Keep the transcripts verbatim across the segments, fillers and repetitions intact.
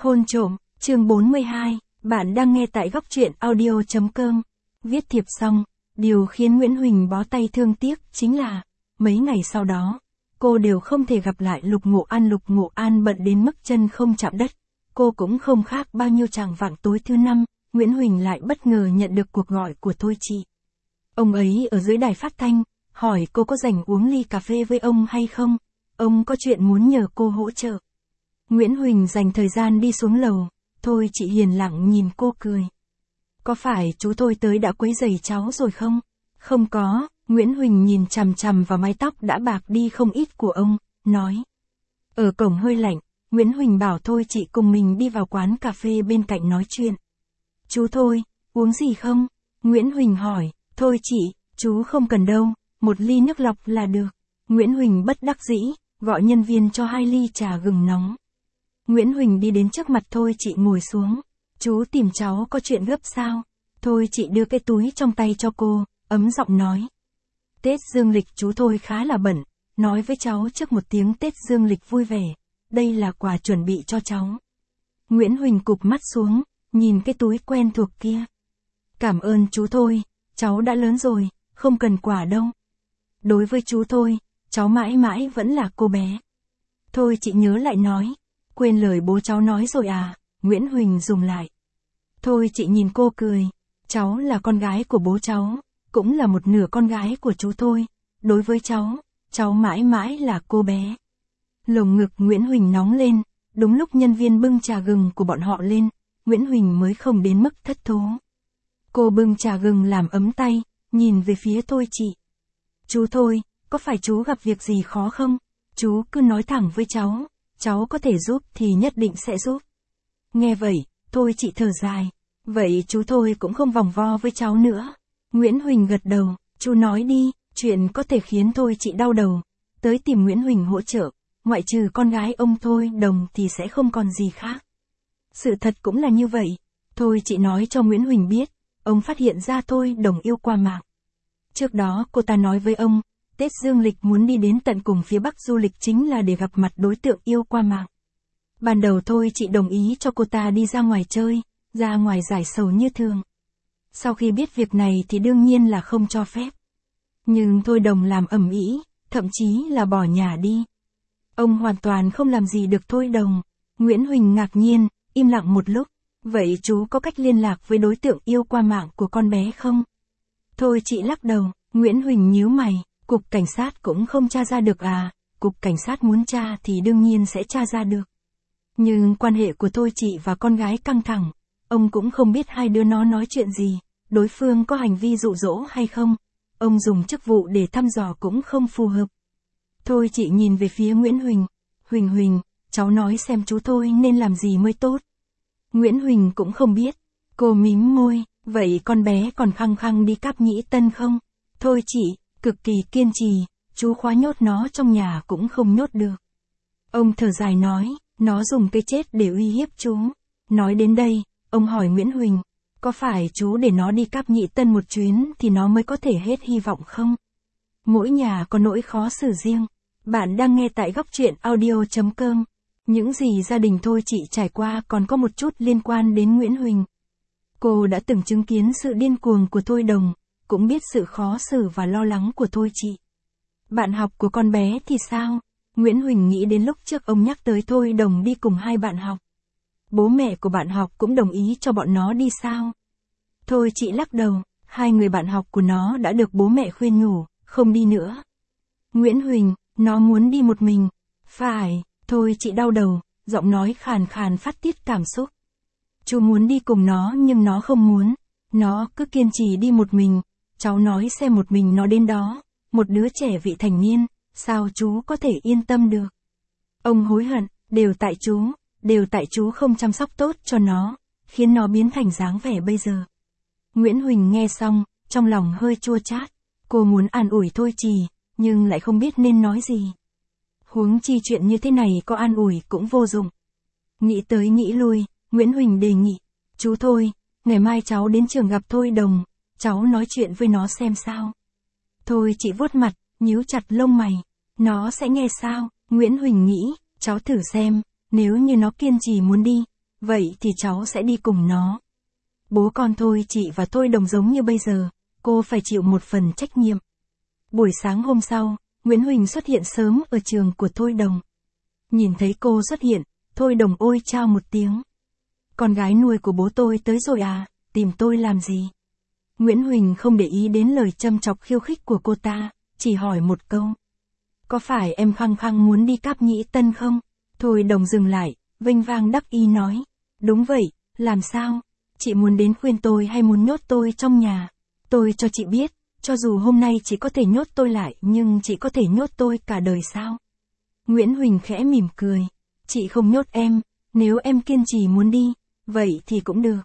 Hôn trộm, chương bốn mươi hai, bạn đang nghe tại góc truyện audio chấm com. Viết thiệp xong, điều khiến Nguyễn Huỳnh bó tay thương tiếc chính là, mấy ngày sau đó, cô đều không thể gặp lại Lục Ngộ An. Lục Ngộ An bận đến mức chân không chạm đất, cô cũng không khác bao nhiêu chàng vạng tối thứ năm, Nguyễn Huỳnh lại bất ngờ nhận được cuộc gọi của Thôi Chị. Ông ấy ở dưới đài phát thanh, hỏi cô có rảnh uống ly cà phê với ông hay không, ông có chuyện muốn nhờ cô hỗ trợ. Nguyễn Huỳnh dành thời gian đi xuống lầu, Thôi Chị hiền lặng nhìn cô cười. Có phải chú Thôi tới đã quấy rầy cháu rồi không? Không có, Nguyễn Huỳnh nhìn chằm chằm vào mái tóc đã bạc đi không ít của ông, nói. Ở cổng hơi lạnh, Nguyễn Huỳnh bảo Thôi Chị cùng mình đi vào quán cà phê bên cạnh nói chuyện. Chú Thôi, uống gì không? Nguyễn Huỳnh hỏi, Thôi Chị, chú không cần đâu, một ly nước lọc là được. Nguyễn Huỳnh bất đắc dĩ, gọi nhân viên cho hai ly trà gừng nóng. Nguyễn Huỳnh đi đến trước mặt Thôi Chị ngồi xuống. Chú tìm cháu có chuyện gấp sao? Thôi Chị đưa cái túi trong tay cho cô, ấm giọng nói. Tết dương lịch chú Thôi khá là bận, nói với cháu trước một tiếng Tết dương lịch vui vẻ, đây là quà chuẩn bị cho cháu. Nguyễn Huỳnh cụp mắt xuống, nhìn cái túi quen thuộc kia. Cảm ơn chú Thôi, cháu đã lớn rồi, không cần quà đâu. Đối với chú Thôi, cháu mãi mãi vẫn là cô bé. Thôi Chị nhớ lại nói. Quên lời bố cháu nói rồi à, Nguyễn Huỳnh dùng lại. Thôi Chị nhìn cô cười, cháu là con gái của bố cháu, cũng là một nửa con gái của chú Thôi. Đối với cháu, cháu mãi mãi là cô bé. Lồng ngực Nguyễn Huỳnh nóng lên, đúng lúc nhân viên bưng trà gừng của bọn họ lên, Nguyễn Huỳnh mới không đến mức thất thố. Cô bưng trà gừng làm ấm tay, nhìn về phía Thôi Chị. Chú Thôi, có phải chú gặp việc gì khó không? Chú cứ nói thẳng với cháu. Cháu có thể giúp thì nhất định sẽ giúp. Nghe vậy, Thôi Chị thở dài. Vậy chú Thôi cũng không vòng vo với cháu nữa. Nguyễn Huỳnh gật đầu, chú nói đi, chuyện có thể khiến Thôi Chị đau đầu. Tới tìm Nguyễn Huỳnh hỗ trợ, ngoại trừ con gái ông Thôi Đồng thì sẽ không còn gì khác. Sự thật cũng là như vậy. Thôi Chị nói cho Nguyễn Huỳnh biết, ông phát hiện ra Thôi Đồng yêu qua mạng. Trước đó cô ta nói với ông, Tết dương lịch muốn đi đến tận cùng phía Bắc du lịch chính là để gặp mặt đối tượng yêu qua mạng. Ban đầu Thôi Chị đồng ý cho cô ta đi ra ngoài chơi, ra ngoài giải sầu như thường. Sau khi biết việc này thì đương nhiên là không cho phép. Nhưng Thôi Đồng làm ầm ĩ, thậm chí là bỏ nhà đi. Ông hoàn toàn không làm gì được Thôi Đồng. Nguyễn Huỳnh ngạc nhiên, im lặng một lúc. Vậy chú có cách liên lạc với đối tượng yêu qua mạng của con bé không? Thôi Chị lắc đầu, Nguyễn Huỳnh nhíu mày. Cục cảnh sát cũng không tra ra được à, cục cảnh sát muốn tra thì đương nhiên sẽ tra ra được. Nhưng quan hệ của Thôi Chị và con gái căng thẳng, ông cũng không biết hai đứa nó nói chuyện gì, đối phương có hành vi dụ dỗ hay không, ông dùng chức vụ để thăm dò cũng không phù hợp. Thôi Chị nhìn về phía Nguyễn Huỳnh, Huỳnh Huỳnh, cháu nói xem chú Thôi nên làm gì mới tốt. Nguyễn Huỳnh cũng không biết, cô mím môi, vậy con bé còn khăng khăng đi cáp nhĩ tân không? Thôi Chị cực kỳ kiên trì, chú khóa nhốt nó trong nhà cũng không nhốt được. Ông thở dài nói, nó dùng cái chết để uy hiếp chú. Nói đến đây, ông hỏi Nguyễn Huỳnh, có phải chú để nó đi cáp nhĩ tân một chuyến thì nó mới có thể hết hy vọng không? Mỗi nhà có nỗi khó xử riêng. Bạn đang nghe tại góc truyện audio chấm com. Những gì gia đình Thôi Chị trải qua còn có một chút liên quan đến Nguyễn Huỳnh. Cô đã từng chứng kiến sự điên cuồng của Thôi Đồng, cũng biết sự khó xử và lo lắng của Thôi Chị. Bạn học của con bé thì sao? Nguyễn Huỳnh nghĩ đến lúc trước ông nhắc tới Thôi Đồng đi cùng hai bạn học. Bố mẹ của bạn học cũng đồng ý cho bọn nó đi sao? Thôi Chị lắc đầu, hai người bạn học của nó đã được bố mẹ khuyên nhủ, không đi nữa. Nguyễn Huỳnh, nó muốn đi một mình. Phải, Thôi Chị đau đầu, giọng nói khàn khàn phát tiết cảm xúc. Chú muốn đi cùng nó nhưng nó không muốn, nó cứ kiên trì đi một mình. Cháu nói xem một mình nó đến đó, một đứa trẻ vị thành niên, sao chú có thể yên tâm được? Ông hối hận, đều tại chú, đều tại chú không chăm sóc tốt cho nó, khiến nó biến thành dáng vẻ bây giờ. Nguyễn Huỳnh nghe xong, trong lòng hơi chua chát, cô muốn an ủi Thôi Chị, nhưng lại không biết nên nói gì. Huống chi chuyện như thế này có an ủi cũng vô dụng. Nghĩ tới nghĩ lui, Nguyễn Huỳnh đề nghị, chú Thôi, ngày mai cháu đến trường gặp Thôi Đồng. Cháu nói chuyện với nó xem sao. Thôi Chị vuốt mặt, nhíu chặt lông mày. Nó sẽ nghe sao? Nguyễn Huỳnh nghĩ, cháu thử xem, nếu như nó kiên trì muốn đi, vậy thì cháu sẽ đi cùng nó. Bố con Thôi chị và Thôi Đồng giống như bây giờ, cô phải chịu một phần trách nhiệm. Buổi sáng hôm sau, Nguyễn Huỳnh xuất hiện sớm ở trường của Thôi Đồng. Nhìn thấy cô xuất hiện, Thôi Đồng ôi chao một tiếng. Con gái nuôi của bố tôi tới rồi à, tìm tôi làm gì? Nguyễn Huỳnh không để ý đến lời châm chọc khiêu khích của cô ta, chỉ hỏi một câu. Có phải em khăng khăng muốn đi Cáp Nhĩ Tân không? Thôi Đồng dừng lại, vênh vang đắc ý nói. Đúng vậy, làm sao? Chị muốn đến khuyên tôi hay muốn nhốt tôi trong nhà? Tôi cho chị biết, cho dù hôm nay chị có thể nhốt tôi lại nhưng chị có thể nhốt tôi cả đời sao? Nguyễn Huỳnh khẽ mỉm cười. Chị không nhốt em, nếu em kiên trì muốn đi, vậy thì cũng được.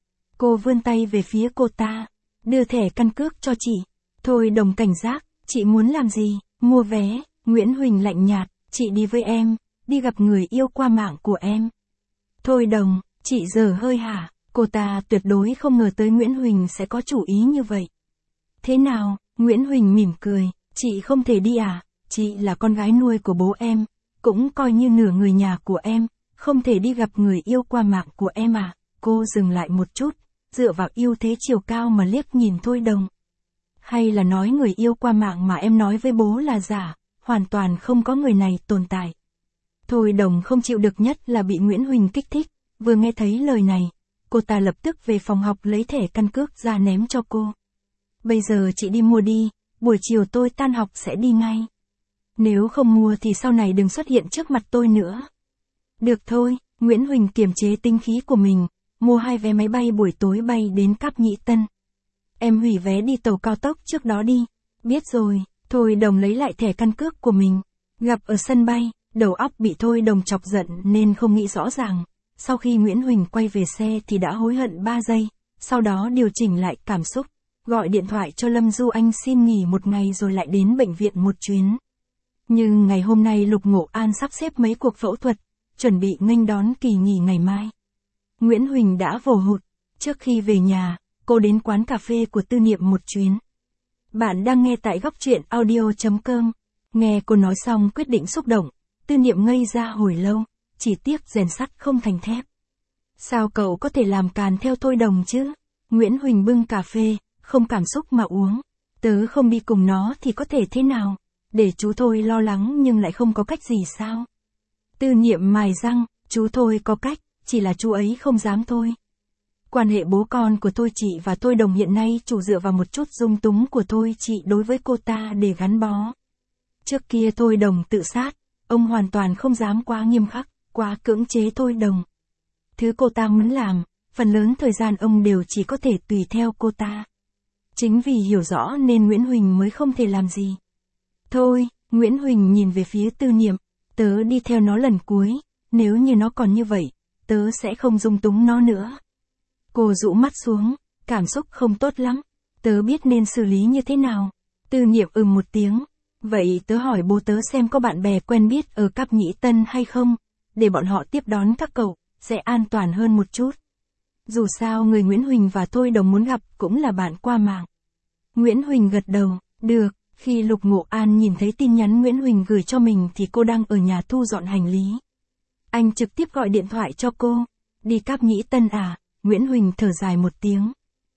Cô vươn tay về phía cô ta, đưa thẻ căn cước cho chị. Thôi Đồng cảnh giác, chị muốn làm gì? Mua vé. Nguyễn Huỳnh lạnh nhạt, chị đi với em, đi gặp người yêu qua mạng của em. Thôi Đồng, chị dở hơi hả? Cô ta tuyệt đối không ngờ tới Nguyễn Huỳnh sẽ có chủ ý như vậy. Thế nào? Nguyễn Huỳnh mỉm cười, chị không thể đi à? Chị là con gái nuôi của bố em, cũng coi như nửa người nhà của em, không thể đi gặp người yêu qua mạng của em à? Cô dừng lại một chút, dựa vào ưu thế chiều cao mà liếc nhìn Thôi Đồng. Hay là nói người yêu qua mạng mà em nói với bố là giả, hoàn toàn không có người này tồn tại. Thôi Đồng không chịu được nhất là bị Nguyễn Huỳnh kích thích, vừa nghe thấy lời này, cô ta lập tức về phòng học lấy thẻ căn cước ra ném cho cô. Bây giờ chị đi mua đi, buổi chiều tôi tan học sẽ đi ngay. Nếu không mua thì sau này đừng xuất hiện trước mặt tôi nữa. Được thôi, Nguyễn Huỳnh kiềm chế tinh khí của mình, mua hai vé máy bay buổi tối bay đến Cáp Nhĩ Tân. Em hủy vé đi tàu cao tốc trước đó đi. Biết rồi. Thôi Đồng lấy lại thẻ căn cước của mình. Gặp ở sân bay, đầu óc bị Thôi Đồng chọc giận nên không nghĩ rõ ràng. Sau khi Nguyễn Huỳnh quay về xe thì đã hối hận ba giây, sau đó điều chỉnh lại cảm xúc, gọi điện thoại cho Lâm Du Anh xin nghỉ một ngày rồi lại đến bệnh viện một chuyến. Nhưng ngày hôm nay Lục Ngộ An sắp xếp mấy cuộc phẫu thuật, chuẩn bị nghênh đón kỳ nghỉ ngày mai. Nguyễn Huỳnh đã vồ hụt, trước khi về nhà, cô đến quán cà phê của Tư Niệm một chuyến. Bạn đang nghe tại góc truyện audio chấm com. Nghe cô nói xong quyết định xúc động, Tư Niệm ngây ra hồi lâu, chỉ tiếc rèn sắt không thành thép. Sao cậu có thể làm càn theo Thôi Đồng chứ? Nguyễn Huỳnh bưng cà phê, không cảm xúc mà uống. Tớ không đi cùng nó thì có thể thế nào? Để chú Thôi lo lắng nhưng lại không có cách gì sao? Tư Niệm mài răng, chú Thôi có cách, chỉ là chú ấy không dám thôi. Quan hệ bố con của Thôi chị và Thôi Đồng hiện nay chủ dựa vào một chút dung túng của Thôi chị đối với cô ta để gắn bó. Trước kia Thôi Đồng tự sát, ông hoàn toàn không dám quá nghiêm khắc, quá cưỡng chế Thôi Đồng. Thứ cô ta muốn làm, phần lớn thời gian ông đều chỉ có thể tùy theo cô ta. Chính vì hiểu rõ nên Nguyễn Huỳnh mới không thể làm gì. Thôi, Nguyễn Huỳnh nhìn về phía Tư Niệm, tớ đi theo nó lần cuối, nếu như nó còn như vậy, tớ sẽ không dung túng nó nữa. Cô rũ mắt xuống, cảm xúc không tốt lắm, tớ biết nên xử lý như thế nào. Tư Niệm ừm một tiếng, vậy tớ hỏi bố tớ xem có bạn bè quen biết ở Cáp Nhĩ Tân hay không, để bọn họ tiếp đón các cậu, sẽ an toàn hơn một chút. Dù sao người Nguyễn Huỳnh và Thôi Đồng muốn gặp cũng là bạn qua mạng. Nguyễn Huỳnh gật đầu, được. Khi Lục Ngộ An nhìn thấy tin nhắn Nguyễn Huỳnh gửi cho mình thì cô đang ở nhà thu dọn hành lý. Anh trực tiếp gọi điện thoại cho cô. Đi Cáp Nhĩ Tân à? Nguyễn Huỳnh thở dài một tiếng.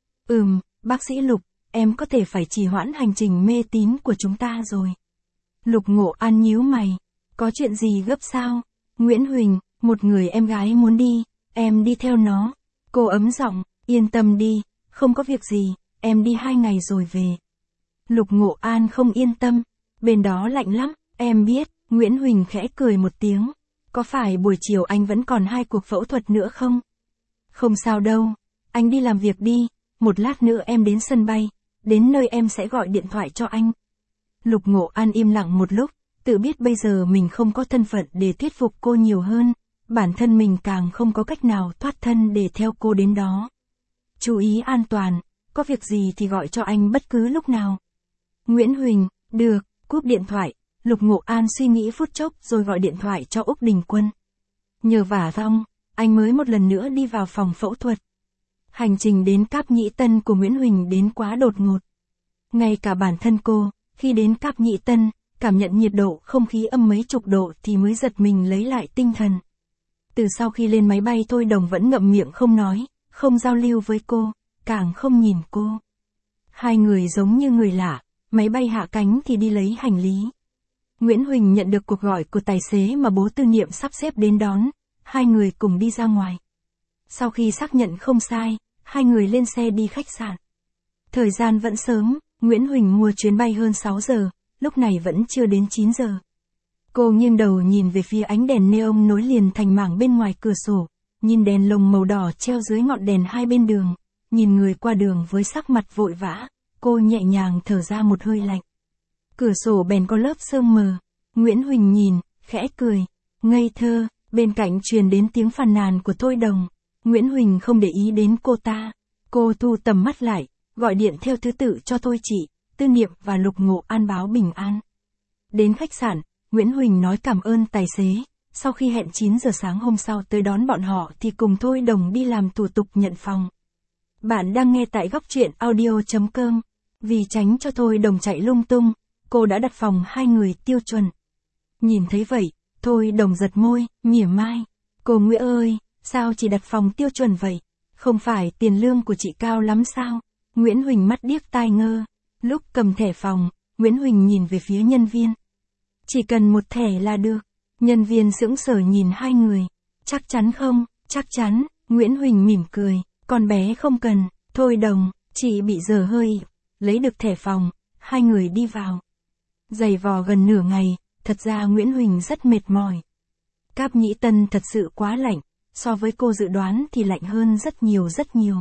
Ừm, bác sĩ Lục, em có thể phải trì hoãn hành trình mê tín của chúng ta rồi. Lục Ngộ An nhíu mày. Có chuyện gì gấp sao? Nguyễn Huỳnh, một người em gái muốn đi, em đi theo nó. Cô ấm giọng, yên tâm đi, không có việc gì, em đi hai ngày rồi về. Lục Ngộ An không yên tâm, bên đó lạnh lắm, em biết. Nguyễn Huỳnh khẽ cười một tiếng. Có phải buổi chiều anh vẫn còn hai cuộc phẫu thuật nữa không? Không sao đâu, anh đi làm việc đi, một lát nữa em đến sân bay, đến nơi em sẽ gọi điện thoại cho anh. Lục Ngộ An im lặng một lúc, tự biết bây giờ mình không có thân phận để thuyết phục cô nhiều hơn, bản thân mình càng không có cách nào thoát thân để theo cô đến đó. Chú ý an toàn, có việc gì thì gọi cho anh bất cứ lúc nào. Nguyễn Huỳnh, được, cúp điện thoại, Lục Ngộ An suy nghĩ phút chốc rồi gọi điện thoại cho Úc Đình Quân. Nhờ vả vong, anh mới một lần nữa đi vào phòng phẫu thuật. Hành trình đến Cáp Nhĩ Tân của Nguyễn Huỳnh đến quá đột ngột. Ngay cả bản thân cô, khi đến Cáp Nhĩ Tân, cảm nhận nhiệt độ không khí âm mấy chục độ thì mới giật mình lấy lại tinh thần. Từ sau khi lên máy bay Thôi Đồng vẫn ngậm miệng không nói, không giao lưu với cô, càng không nhìn cô. Hai người giống như người lạ, máy bay hạ cánh thì đi lấy hành lý. Nguyễn Huỳnh nhận được cuộc gọi của tài xế mà bố Tư Niệm sắp xếp đến đón, hai người cùng đi ra ngoài. Sau khi xác nhận không sai, hai người lên xe đi khách sạn. Thời gian vẫn sớm, Nguyễn Huỳnh mua chuyến bay hơn sáu giờ, lúc này vẫn chưa đến chín giờ. Cô nghiêng đầu nhìn về phía ánh đèn neon nối liền thành mảng bên ngoài cửa sổ, nhìn đèn lồng màu đỏ treo dưới ngọn đèn hai bên đường, nhìn người qua đường với sắc mặt vội vã, cô nhẹ nhàng thở ra một hơi lạnh. Cửa sổ bèn có lớp sương mờ, Nguyễn Huỳnh nhìn, khẽ cười, ngây thơ, bên cạnh truyền đến tiếng phàn nàn của Thôi Đồng. Nguyễn Huỳnh không để ý đến cô ta, cô thu tầm mắt lại, gọi điện theo thứ tự cho Thôi Chị, Tư Niệm và Lục Ngộ An báo bình an. Đến khách sạn, Nguyễn Huỳnh nói cảm ơn tài xế, sau khi hẹn chín giờ sáng hôm sau tới đón bọn họ thì cùng Thôi Đồng đi làm thủ tục nhận phòng. Bạn đang nghe tại góc truyện audio chấm com. Vì tránh cho Thôi Đồng chạy lung tung, cô đã đặt phòng hai người tiêu chuẩn. Nhìn thấy vậy, Thôi Đồng giật môi, mỉa mai. Cô Nguyễn ơi, sao chỉ đặt phòng tiêu chuẩn vậy? Không phải tiền lương của chị cao lắm sao? Nguyễn Huỳnh mắt điếc tai ngơ. Lúc cầm thẻ phòng, Nguyễn Huỳnh nhìn về phía nhân viên. Chỉ cần một thẻ là được. Nhân viên sững sờ nhìn hai người. Chắc chắn không? Chắc chắn. Nguyễn Huỳnh mỉm cười. Con bé không cần. Thôi Đồng, chị bị dở hơi. Lấy được thẻ phòng, hai người đi vào. Giày vò gần nửa ngày, thật ra Nguyễn Huỳnh rất mệt mỏi. Cáp Nhĩ Tân thật sự quá lạnh, so với cô dự đoán thì lạnh hơn rất nhiều rất nhiều.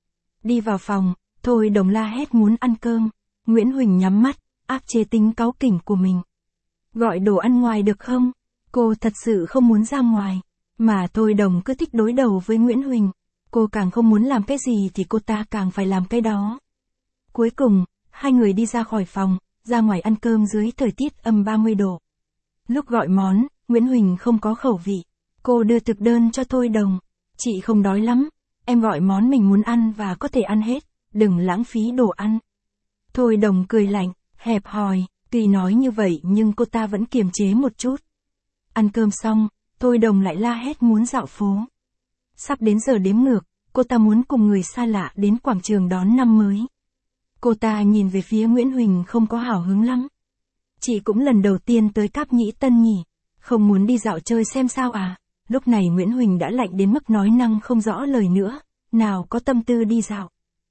Đi vào phòng, Thôi Đồng la hét muốn ăn cơm. Nguyễn Huỳnh nhắm mắt, áp chế tính cáu kỉnh của mình. Gọi đồ ăn ngoài được không? Cô thật sự không muốn ra ngoài. Mà Thôi Đồng cứ thích đối đầu với Nguyễn Huỳnh. Cô càng không muốn làm cái gì thì cô ta càng phải làm cái đó. Cuối cùng, hai người đi ra khỏi phòng, ra ngoài ăn cơm dưới thời tiết âm ba mươi độ. Lúc gọi món, Nguyễn Huỳnh không có khẩu vị. Cô đưa thực đơn cho Thôi Đồng. Chị không đói lắm, em gọi món mình muốn ăn và có thể ăn hết, đừng lãng phí đồ ăn. Thôi Đồng cười lạnh, hẹp hòi, tuy nói như vậy nhưng cô ta vẫn kiềm chế một chút. Ăn cơm xong, Thôi Đồng lại la hét muốn dạo phố. Sắp đến giờ đếm ngược, cô ta muốn cùng người xa lạ đến quảng trường đón năm mới. Cô ta nhìn về phía Nguyễn Huỳnh không có hào hứng lắm. Chị cũng lần đầu tiên tới Cáp Nhĩ Tân nhỉ, không muốn đi dạo chơi xem sao à? Lúc này Nguyễn Huỳnh đã lạnh đến mức nói năng không rõ lời nữa, nào có tâm tư đi dạo.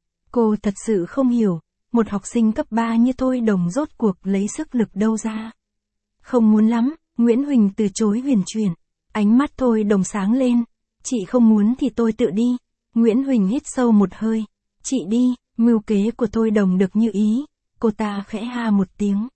Cô thật sự không hiểu, một học sinh cấp ba như Thôi Đồng rốt cuộc lấy sức lực đâu ra. Không muốn lắm, Nguyễn Huỳnh từ chối huyền chuyển, ánh mắt Thôi Đồng sáng lên. Chị không muốn thì tôi tự đi. Nguyễn Huỳnh hít sâu một hơi. Chị đi, mưu kế của Thôi Đồng được như ý. Cô ta khẽ ha một tiếng.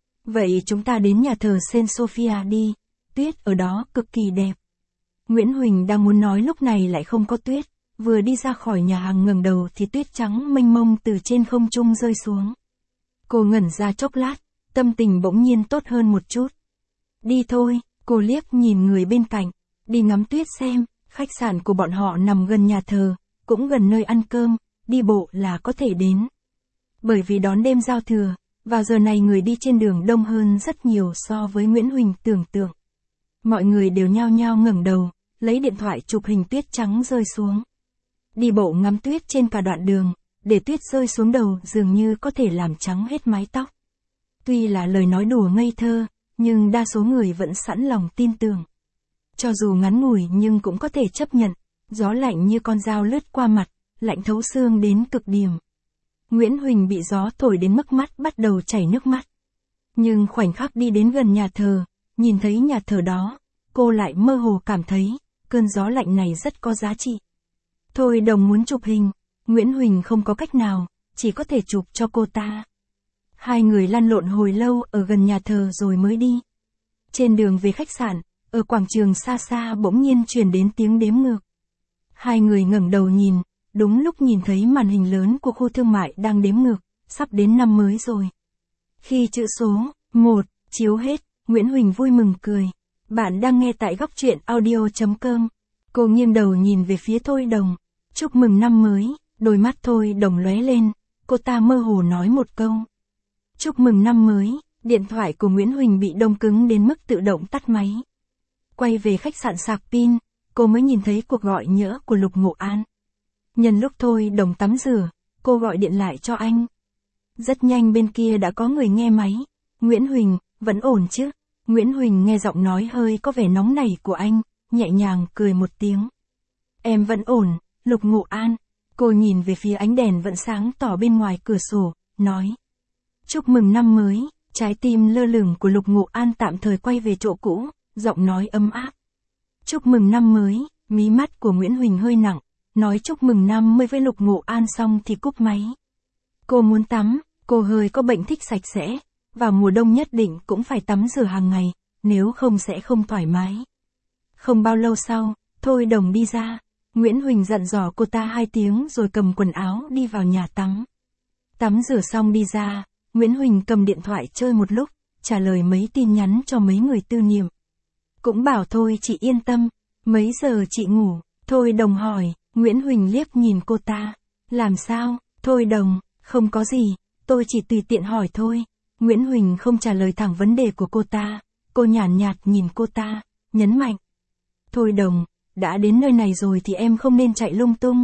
Vậy chúng ta đến nhà thờ Saint Sophia đi, tuyết ở đó cực kỳ đẹp. Nguyễn Huỳnh đang muốn nói lúc này lại không có tuyết, vừa đi ra khỏi nhà hàng ngẩng đầu thì tuyết trắng mênh mông từ trên không trung rơi xuống. Cô ngẩn ra chốc lát, tâm tình bỗng nhiên tốt hơn một chút. Đi thôi, cô liếc nhìn người bên cạnh, đi ngắm tuyết xem, khách sạn của bọn họ nằm gần nhà thờ, cũng gần nơi ăn cơm, đi bộ là có thể đến. Bởi vì đón đêm giao thừa, vào giờ này người đi trên đường đông hơn rất nhiều so với Nguyễn Huỳnh tưởng tượng. Mọi người đều nhao nhao ngẩng đầu, lấy điện thoại chụp hình tuyết trắng rơi xuống. Đi bộ ngắm tuyết trên cả đoạn đường, để tuyết rơi xuống đầu dường như có thể làm trắng hết mái tóc. Tuy là lời nói đùa ngây thơ, nhưng đa số người vẫn sẵn lòng tin tưởng. Cho dù ngắn ngủi nhưng cũng có thể chấp nhận, gió lạnh như con dao lướt qua mặt, lạnh thấu xương đến cực điểm. Nguyễn Huỳnh bị gió thổi đến mức mắt bắt đầu chảy nước mắt. Nhưng khoảnh khắc đi đến gần nhà thờ, nhìn thấy nhà thờ đó, cô lại mơ hồ cảm thấy, cơn gió lạnh này rất có giá trị. Thôi Đồng muốn chụp hình, Nguyễn Huỳnh không có cách nào, chỉ có thể chụp cho cô ta. Hai người lăn lộn hồi lâu ở gần nhà thờ rồi mới đi. Trên đường về khách sạn, ở quảng trường xa xa bỗng nhiên truyền đến tiếng đếm ngược. Hai người ngẩng đầu nhìn, đúng lúc nhìn thấy màn hình lớn của khu thương mại đang đếm ngược, sắp đến năm mới rồi. Khi chữ số một chiếu hết, Nguyễn Huỳnh vui mừng cười. Bạn đang nghe tại góc truyện audio chấm com. Cô nghiêng đầu nhìn về phía Thôi Đồng. Chúc mừng năm mới, đôi mắt Thôi Đồng lóe lên, cô ta mơ hồ nói một câu. Chúc mừng năm mới, điện thoại của Nguyễn Huỳnh bị đông cứng đến mức tự động tắt máy. Quay về khách sạc sạc pin, cô mới nhìn thấy cuộc gọi nhỡ của Lục Ngộ An. Nhân lúc Thôi Đồng tắm rửa, cô gọi điện lại cho anh. Rất nhanh bên kia đã có người nghe máy. Nguyễn Huỳnh, vẫn ổn chứ? Nguyễn Huỳnh nghe giọng nói hơi có vẻ nóng nảy của anh, nhẹ nhàng cười một tiếng. Em vẫn ổn, Lục Ngộ An. Cô nhìn về phía ánh đèn vẫn sáng tỏ bên ngoài cửa sổ, nói. Chúc mừng năm mới. Trái tim lơ lửng của Lục Ngộ An tạm thời quay về chỗ cũ, giọng nói ấm áp. Chúc mừng năm mới. Mí mắt của Nguyễn Huỳnh hơi nặng, nói chúc mừng năm mới với Lục Ngộ An xong thì cúp máy. Cô muốn tắm, cô hơi có bệnh thích sạch sẽ, vào mùa đông nhất định cũng phải tắm rửa hàng ngày, nếu không sẽ không thoải mái. Không bao lâu sau, Thôi Đồng đi ra, Nguyễn Huỳnh dặn dò cô ta hai tiếng rồi cầm quần áo đi vào nhà tắm. Tắm rửa xong đi ra, Nguyễn Huỳnh cầm điện thoại chơi một lúc, trả lời mấy tin nhắn cho mấy người tư niệm. Cũng bảo thôi chị yên tâm, mấy giờ chị ngủ? Thôi Đồng hỏi. Nguyễn Huỳnh liếc nhìn cô ta. Làm sao? Thôi Đồng, không có gì, tôi chỉ tùy tiện hỏi thôi. Nguyễn Huỳnh không trả lời thẳng vấn đề của cô ta, cô nhàn nhạt, nhạt nhìn cô ta, nhấn mạnh. Thôi Đồng, đã đến nơi này rồi thì em không nên chạy lung tung.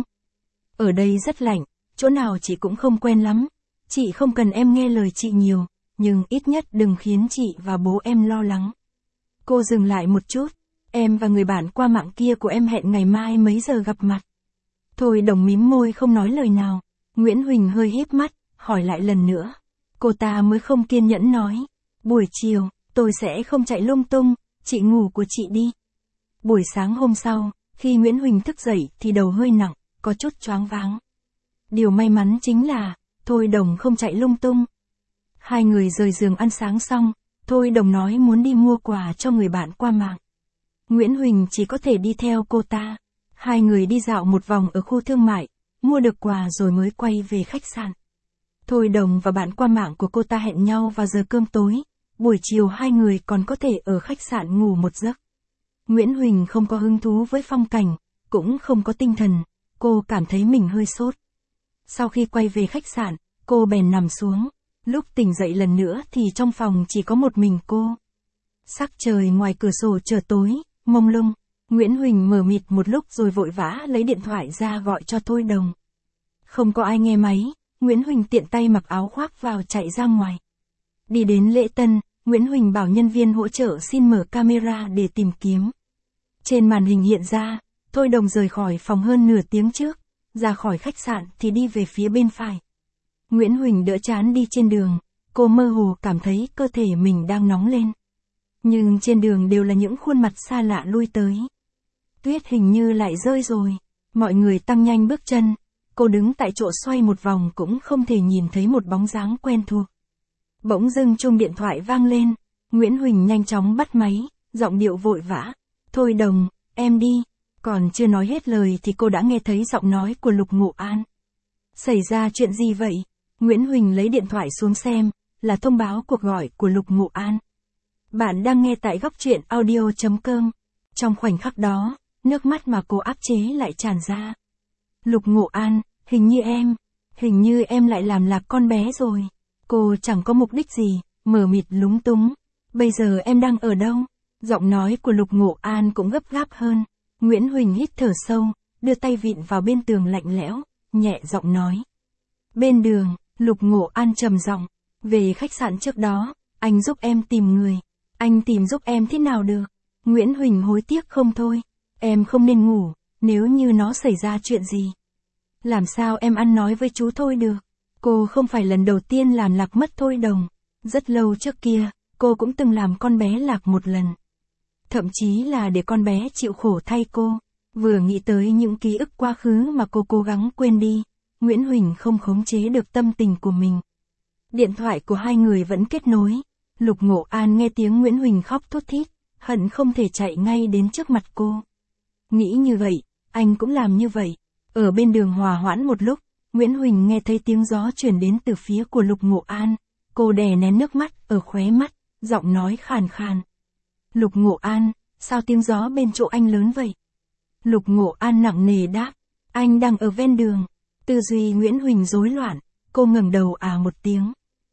Ở đây rất lạnh, chỗ nào chị cũng không quen lắm. Chị không cần em nghe lời chị nhiều, nhưng ít nhất đừng khiến chị và bố em lo lắng. Cô dừng lại một chút, em và người bạn qua mạng kia của em hẹn ngày mai mấy giờ gặp mặt. Thôi Đồng mím môi không nói lời nào. Nguyễn Huỳnh hơi híp mắt, hỏi lại lần nữa. Cô ta mới không kiên nhẫn nói. Buổi chiều, tôi sẽ không chạy lung tung, chị ngủ của chị đi. Buổi sáng hôm sau, khi Nguyễn Huỳnh thức dậy thì đầu hơi nặng, có chút choáng váng. Điều may mắn chính là, Thôi Đồng không chạy lung tung. Hai người rời giường ăn sáng xong, Thôi Đồng nói muốn đi mua quà cho người bạn qua mạng. Nguyễn Huỳnh chỉ có thể đi theo cô ta. Hai người đi dạo một vòng ở khu thương mại, mua được quà rồi mới quay về khách sạn. Thôi Đồng và bạn qua mạng của cô ta hẹn nhau vào giờ cơm tối, buổi chiều hai người còn có thể ở khách sạn ngủ một giấc. Nguyễn Huỳnh không có hứng thú với phong cảnh, cũng không có tinh thần, cô cảm thấy mình hơi sốt. Sau khi quay về khách sạn, cô bèn nằm xuống, lúc tỉnh dậy lần nữa thì trong phòng chỉ có một mình cô. Sắc trời ngoài cửa sổ trở tối, mông lung. Nguyễn Huỳnh mờ mịt một lúc rồi vội vã lấy điện thoại ra gọi cho Thôi Đồng. Không có ai nghe máy, Nguyễn Huỳnh tiện tay mặc áo khoác vào chạy ra ngoài. Đi đến lễ tân, Nguyễn Huỳnh bảo nhân viên hỗ trợ xin mở camera để tìm kiếm. Trên màn hình hiện ra, Thôi Đồng rời khỏi phòng hơn nửa tiếng trước, ra khỏi khách sạn thì đi về phía bên phải. Nguyễn Huỳnh đỡ chán đi trên đường, cô mơ hồ cảm thấy cơ thể mình đang nóng lên. Nhưng trên đường đều là những khuôn mặt xa lạ lui tới. Tuyết hình như lại rơi rồi, mọi người tăng nhanh bước chân, cô đứng tại chỗ xoay một vòng cũng không thể nhìn thấy một bóng dáng quen thuộc. Bỗng dưng chuông điện thoại vang lên, Nguyễn Huỳnh nhanh chóng bắt máy, giọng điệu vội vã. Thôi Đồng, em đi. Còn chưa nói hết lời thì cô đã nghe thấy giọng nói của Lục Ngộ An. Xảy ra chuyện gì vậy? Nguyễn Huỳnh lấy điện thoại xuống xem, là thông báo cuộc gọi của Lục Ngộ An. Bạn đang nghe tại góc truyện audio chấm com. Trong khoảnh khắc đó, nước mắt mà cô áp chế lại tràn ra. Lục Ngộ An, hình như em, hình như em lại làm lạc con bé rồi. Cô chẳng có mục đích gì, mờ mịt lúng túng. Bây giờ em đang ở đâu? Giọng nói của Lục Ngộ An cũng gấp gáp hơn. Nguyễn Huỳnh hít thở sâu, đưa tay vịn vào bên tường lạnh lẽo, nhẹ giọng nói. Bên đường, Lục Ngộ An trầm giọng. Về khách sạn trước đó, anh giúp em tìm người. Anh tìm giúp em thế nào được? Nguyễn Huỳnh hối tiếc không thôi. Em không nên ngủ, nếu như nó xảy ra chuyện gì. Làm sao em ăn nói với chú Thôi được? Cô không phải lần đầu tiên làm lạc mất Thôi Đồng. Rất lâu trước kia, cô cũng từng làm con bé lạc một lần. Thậm chí là để con bé chịu khổ thay cô. Vừa nghĩ tới những ký ức quá khứ mà cô cố gắng quên đi, Nguyễn Huỳnh không khống chế được tâm tình của mình. Điện thoại của hai người vẫn kết nối. Lục Ngộ An nghe tiếng Nguyễn Huỳnh khóc thút thít, hận không thể chạy ngay đến trước mặt cô. Nghĩ như vậy, anh cũng làm như vậy. Ở bên đường hòa hoãn một lúc, Nguyễn Huỳnh nghe thấy tiếng gió truyền đến từ phía của Lục Ngộ An. Cô đè nén nước mắt ở khóe mắt, giọng nói khàn khàn. Lục Ngộ An, sao tiếng gió bên chỗ anh lớn vậy? Lục Ngộ An nặng nề đáp, anh đang ở ven đường. Tư duy Nguyễn Huỳnh rối loạn, cô ngẩng đầu à một tiếng.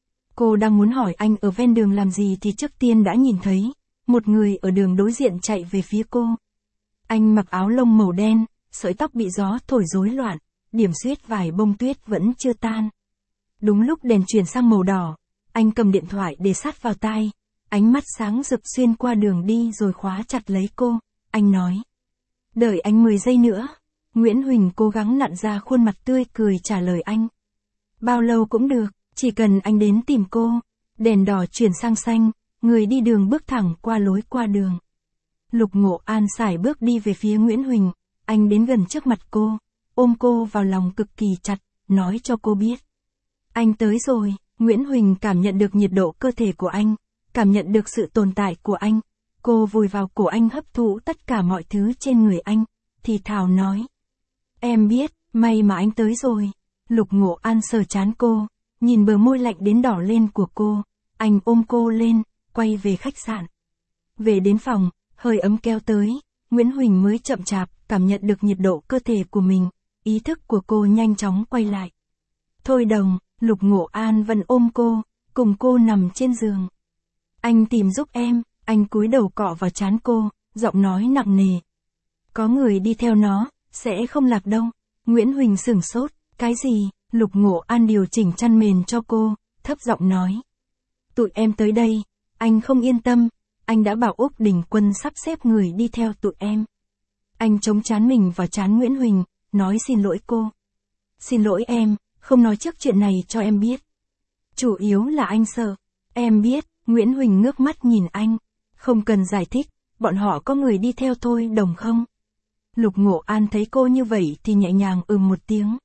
Cô đang muốn hỏi anh ở ven đường làm gì thì trước tiên đã nhìn thấy một người ở đường đối diện chạy về phía cô. Anh mặc áo lông màu đen, sợi tóc bị gió thổi rối loạn, điểm xuyết vài bông tuyết vẫn chưa tan. Đúng lúc đèn chuyển sang màu đỏ, anh cầm điện thoại để sát vào tai, ánh mắt sáng rực xuyên qua đường đi rồi khóa chặt lấy cô, anh nói. Đợi anh mười giây nữa. Nguyễn Huỳnh cố gắng nặn ra khuôn mặt tươi cười trả lời anh. Bao lâu cũng được, chỉ cần anh đến tìm cô. Đèn đỏ chuyển sang xanh, người đi đường bước thẳng qua lối qua đường. Lục Ngộ An sải bước đi về phía Nguyễn Huỳnh, anh đến gần trước mặt cô, ôm cô vào lòng cực kỳ chặt, nói cho cô biết. Anh tới rồi. Nguyễn Huỳnh cảm nhận được nhiệt độ cơ thể của anh, cảm nhận được sự tồn tại của anh. Cô vùi vào cổ anh hấp thụ tất cả mọi thứ trên người anh, thì thào nói. Em biết, may mà anh tới rồi. Lục Ngộ An sờ trán cô, nhìn bờ môi lạnh đến đỏ lên của cô, anh ôm cô lên, quay về khách sạn. Về đến phòng, hơi ấm kéo tới, Nguyễn Huỳnh mới chậm chạp, cảm nhận được nhiệt độ cơ thể của mình, ý thức của cô nhanh chóng quay lại. Thôi đồng, Lục Ngộ An vẫn ôm cô, cùng cô nằm trên giường. Anh tìm giúp em, anh cúi đầu cọ vào trán cô, giọng nói nặng nề. Có người đi theo nó, sẽ không lạc đâu. Nguyễn Huỳnh sửng sốt, cái gì? Lục Ngộ An điều chỉnh chăn mền cho cô, thấp giọng nói. Tụi em tới đây, anh không yên tâm, anh đã bảo Úc Đình Quân sắp xếp người đi theo tụi em. Anh chống trán mình vào trán Nguyễn Huỳnh, nói xin lỗi cô. Xin lỗi em, không nói trước chuyện này cho em biết. Chủ yếu là anh sợ. Em biết. Nguyễn Huỳnh ngước mắt nhìn anh. Không cần giải thích, bọn họ có người đi theo thôi đồng không? Lục Ngộ An thấy cô như vậy thì nhẹ nhàng ừm một tiếng.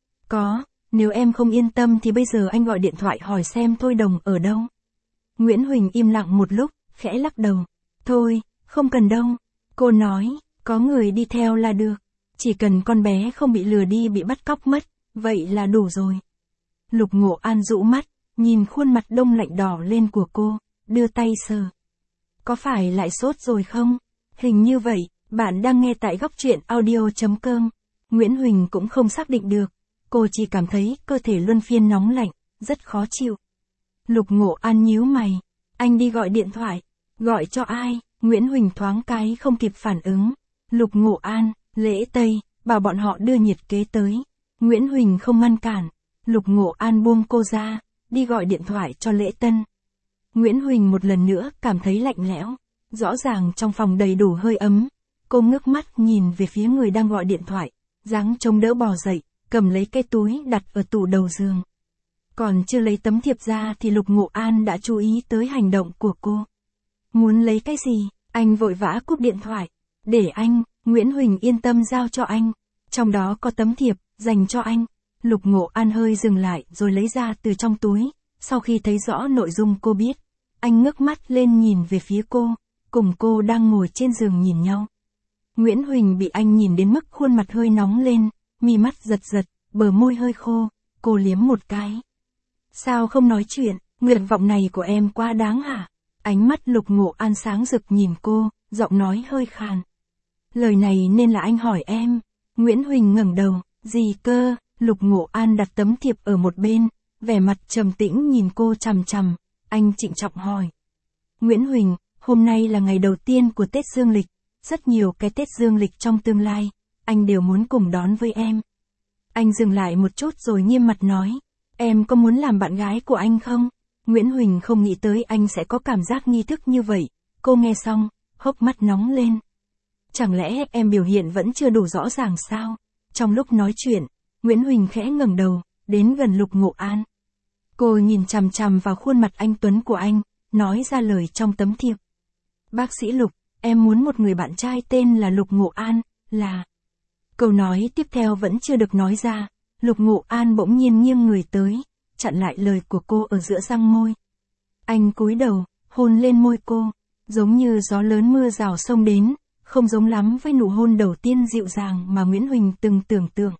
Có, nếu em không yên tâm thì bây giờ anh gọi điện thoại hỏi xem Thôi Đồng ở đâu. Nguyễn Huỳnh im lặng một lúc, khẽ lắc đầu. Thôi, không cần đâu. Cô nói, có người đi theo là được. Chỉ cần con bé không bị lừa đi bị bắt cóc mất, vậy là đủ rồi. Lục Ngộ An dụ mắt, nhìn khuôn mặt đông lạnh đỏ lên của cô, đưa tay sờ. Có phải lại sốt rồi không? Hình như vậy, bạn đang nghe tại góc truyện audio chấm com. Nguyễn Huỳnh cũng không xác định được, cô chỉ cảm thấy cơ thể luân phiên nóng lạnh, rất khó chịu. Lục Ngộ An nhíu mày, anh đi gọi điện thoại, gọi cho ai? Nguyễn Huỳnh thoáng cái không kịp phản ứng. Lục Ngộ An, Lễ Tây, bảo bọn họ đưa nhiệt kế tới. Nguyễn Huỳnh không ngăn cản, Lục Ngộ An buông cô ra, đi gọi điện thoại cho Lễ Tân. Nguyễn Huỳnh một lần nữa cảm thấy lạnh lẽo, rõ ràng trong phòng đầy đủ hơi ấm. Cô ngước mắt nhìn về phía người đang gọi điện thoại, dáng chống đỡ bò dậy, cầm lấy cái túi đặt ở tủ đầu giường. Còn chưa lấy tấm thiệp ra thì Lục Ngộ An đã chú ý tới hành động của cô. Muốn lấy cái gì? Anh vội vã cúp điện thoại. Để anh, Nguyễn Huỳnh yên tâm giao cho anh. Trong đó có tấm thiệp, dành cho anh. Lục Ngộ An hơi dừng lại rồi lấy ra từ trong túi. Sau khi thấy rõ nội dung cô biết, anh ngước mắt lên nhìn về phía cô, cùng cô đang ngồi trên giường nhìn nhau. Nguyễn Huỳnh bị anh nhìn đến mức khuôn mặt hơi nóng lên, mi mắt giật giật, bờ môi hơi khô, cô liếm một cái. Sao không nói chuyện, nguyện vọng này của em quá đáng hả? Ánh mắt Lục Ngộ An sáng rực nhìn cô, giọng nói hơi khàn. Lời này nên là anh hỏi em. Nguyễn Huỳnh ngẩng đầu, gì cơ? Lục Ngộ An đặt tấm thiệp ở một bên, vẻ mặt trầm tĩnh nhìn cô chằm chằm, anh trịnh trọng hỏi. Nguyễn Huỳnh, hôm nay là ngày đầu tiên của Tết Dương Lịch, rất nhiều cái Tết Dương Lịch trong tương lai, anh đều muốn cùng đón với em. Anh dừng lại một chút rồi nghiêm mặt nói, em có muốn làm bạn gái của anh không? Nguyễn Huỳnh không nghĩ tới anh sẽ có cảm giác nghi thức như vậy, cô nghe xong, hốc mắt nóng lên. Chẳng lẽ em biểu hiện vẫn chưa đủ rõ ràng sao? Trong lúc nói chuyện, Nguyễn Huỳnh khẽ ngẩng đầu, đến gần Lục Ngộ An. Cô nhìn chằm chằm vào khuôn mặt anh tuấn của anh, nói ra lời trong tấm thiệp. Bác sĩ Lục, em muốn một người bạn trai tên là Lục Ngộ An, là... Câu nói tiếp theo vẫn chưa được nói ra, Lục Ngộ An bỗng nhiên nghiêng người tới, chặn lại lời của cô ở giữa răng môi. Anh cúi đầu, hôn lên môi cô, giống như gió lớn mưa rào xông đến, không giống lắm với nụ hôn đầu tiên dịu dàng mà Nguyễn Huỳnh từng tưởng tượng.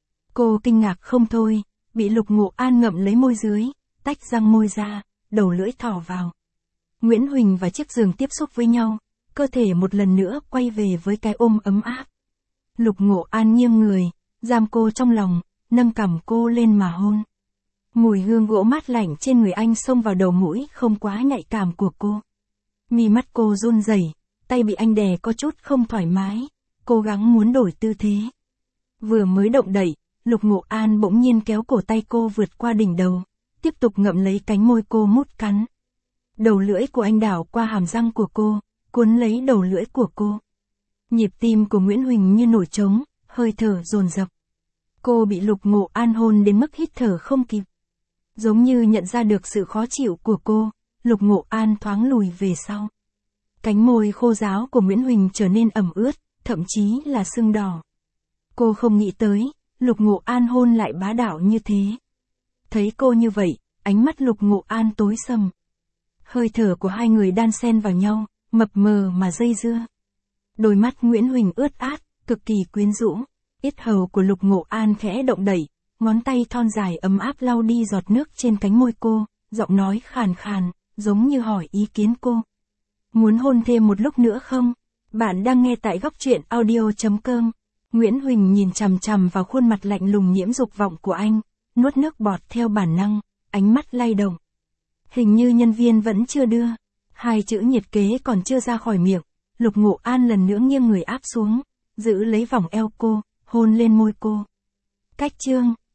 Cô kinh ngạc không thôi, bị Lục Ngộ An ngậm lấy môi dưới, tách răng môi ra, đầu lưỡi thỏ vào. Nguyễn Huỳnh và chiếc giường tiếp xúc với nhau, cơ thể một lần nữa quay về với cái ôm ấm áp. Lục Ngộ An nghiêng người, giam cô trong lòng, nâng cằm cô lên mà hôn. Mùi hương gỗ mát lạnh trên người anh xông vào đầu mũi không quá nhạy cảm của cô. Mi mắt cô run rẩy, tay bị anh đè có chút không thoải mái, cố gắng muốn đổi tư thế. Vừa mới động đậy, Lục Ngộ An bỗng nhiên kéo cổ tay cô vượt qua đỉnh đầu, tiếp tục ngậm lấy cánh môi cô mút cắn. Đầu lưỡi của anh đảo qua hàm răng của cô, cuốn lấy đầu lưỡi của cô. Nhịp tim của Nguyễn Huỳnh như nổi trống, hơi thở dồn dập. Cô bị Lục Ngộ An hôn đến mức hít thở không kịp. Giống như nhận ra được sự khó chịu của cô, Lục Ngộ An thoáng lùi về sau. Cánh môi khô ráo của Nguyễn Huỳnh trở nên ẩm ướt, thậm chí là sưng đỏ. Cô không nghĩ tới, Lục Ngộ An hôn lại bá đạo như thế. Thấy cô như vậy, ánh mắt Lục Ngộ An tối sầm. Hơi thở của hai người đan xen vào nhau, mập mờ mà dây dưa. Đôi mắt Nguyễn Huỳnh ướt át, cực kỳ quyến rũ. Yết hầu của Lục Ngộ An khẽ động đẩy, ngón tay thon dài ấm áp lau đi giọt nước trên cánh môi cô, giọng nói khàn khàn, giống như hỏi ý kiến cô. Muốn hôn thêm một lúc nữa không? Bạn đang nghe tại góc truyện audio chấm com. Nguyễn Huỳnh nhìn chằm chằm vào khuôn mặt lạnh lùng nhiễm dục vọng của anh, nuốt nước bọt theo bản năng, ánh mắt lay động. Hình như nhân viên vẫn chưa đưa. Hai chữ nhiệt kế còn chưa ra khỏi miệng, Lục Ngộ An lần nữa nghiêng người áp xuống, giữ lấy vòng eo cô, hôn lên môi cô. Cách chương